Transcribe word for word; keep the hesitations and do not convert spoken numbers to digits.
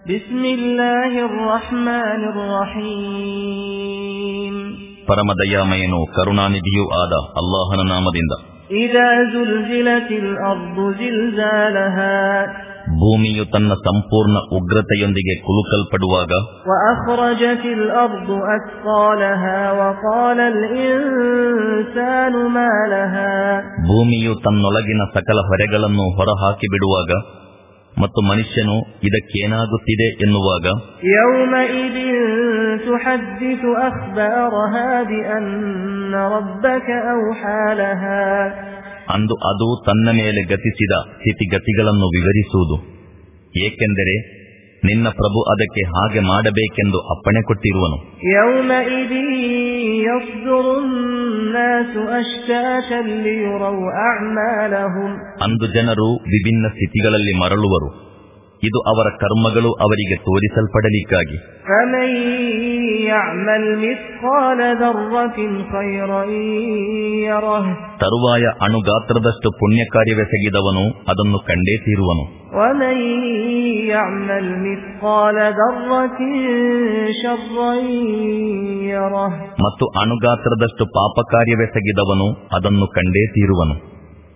ಬಿಸ್ಮಿಲ್ಲಾಹಿರ್ ರಹ್ಮಾನಿರ್ ರಹೀಮ್. ಪರಮದಯಾಮಯನು ಕರುಣಾನಿಧಿಯೂ ಆದ ಅಲ್ಲಾಹನ ನಾಮದಿಂದ. ಇದಾ ಜುಲ್ಜಿಲತಿಲ್ ಅರ್ದು ಜಿಲ್ಜಾಲಹಾ, ಭೂಮಿಯು ತನ್ನ ಸಂಪೂರ್ಣ ಉಗ್ರತೆಯೊಂದಿಗೆ ಕುಲುಕಲ್ಪಡುವಾಗ. ವಅಖ್ರಜತಿಲ್ ಅರ್ದು ಅಸ್ಕಾಲಹಾ ವಕಾಲಲ್ ಇನ್ಸಾನು ಮಾ ಲಹಾ, ಭೂಮಿಯು ತನ್ನೊಳಗಿನ ಸಕಲ ಹೊರೆಗಳನ್ನು ಹೊರಹಾಕಿ ಬಿಡುವಾಗ ಮತ್ತು ಮನುಷ್ಯನು ಇದಕ್ಕೇನಾಗುತ್ತಿದೆ ಎನ್ನುವಾಗ. ಯೌಮಇದಿನ್ ತುಹದ್ದಿಸು ಅಖ್ಬಾರಹಾ ಬಿಅನ್ನ ರಬ್ಬಕ ಔಹಾ ಲಹಾ, ಅಂದು ಅದು ತನ್ನ ಮೇಲೆ ಗತಿಸಿದ ಸ್ಥಿತಿಗತಿಗಳನ್ನು ವಿವರಿಸುವುದು, ಏಕೆಂದರೆ ನಿನ್ನ ಪ್ರಭು ಅದಕ್ಕೆ ಹಾಗೆ ಮಾಡಬೇಕೆಂದು ಅಪ್ಪಣೆ ಕೊಟ್ಟಿರುವನು. ಯೌಮಇದಿನ್ ಯಸ್ದುರು ನ್ನಾಸು ಅಶ್ತಾತನ್ ಲಿಯುರೌ ಅಅಮಾಲಹುಂ, ಅಂದು ಜನರು ವಿಭಿನ್ನ ಸ್ಥಿತಿಗಳಲ್ಲಿ ಮರಳುವರು, ಇದು ಅವರ ಕರ್ಮಗಳು ಅವರಿಗೆ ತೋರಿಸಲ್ಪಡಲಿಕ್ಕಾಗಿ. ಫಮನ್ ಯಅಮಲ್ ಮಿಸ್ಕಾಲ ದರ್ರತಿನ್ ಖೈರನ್ ಯರಹ್, ತರುವಾಯ ಅಣುಗಾತ್ರದಷ್ಟು ಪುಣ್ಯ ಕಾರ್ಯವೆಸಗಿದವನು ಅದನ್ನು ಕಂಡೇ ತೀರುವನು. ವಮನ್ ಯಅಮಲ್ ಮಿಸ್ಕಾಲ ದರ್ರತಿನ್ ಶರ್ರನ್ ಯರಹ್, ಮತ್ತು ಅಣುಗಾತ್ರದಷ್ಟು ಪಾಪ ಕಾರ್ಯವೆಸಗಿದವನು ಅದನ್ನು ಕಂಡೇ ತೀರುವನು.